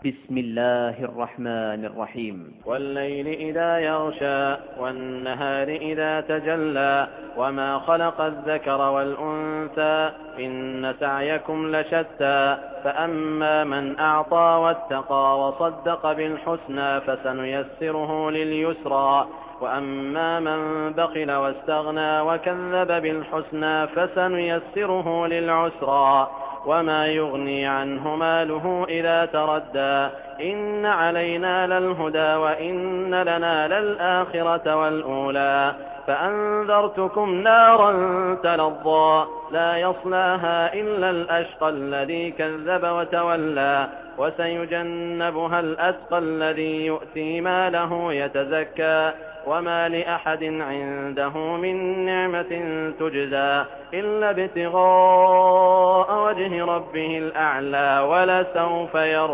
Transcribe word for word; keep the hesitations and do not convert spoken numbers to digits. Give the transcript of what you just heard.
بسم الله الرحمن الرحيم. والليل إذا يغشى والنهار إذا تجلى وما خلق الذكر والأنثى إن سعيكم لشتى فأما من أعطى واتقى وصدق بالحسنى فسنيسره لليسرى وأما من بخل واستغنى وكذب بالحسنى فسنيسره للعسرى وما يغني عنه ماله إذا تردى إن علينا للهدى وإن لنا للآخرة والأولى فأنذرتكم نارا تلظى لا يصلاها إلا الأشقى الذي كذب وتولى وسيجنبها الأتقى الذي يؤتي ماله يتزكى وما لأحد عنده من نعمة تجزى إلا ابتغاء وجه ربه الأعلى ولسوف يرضى.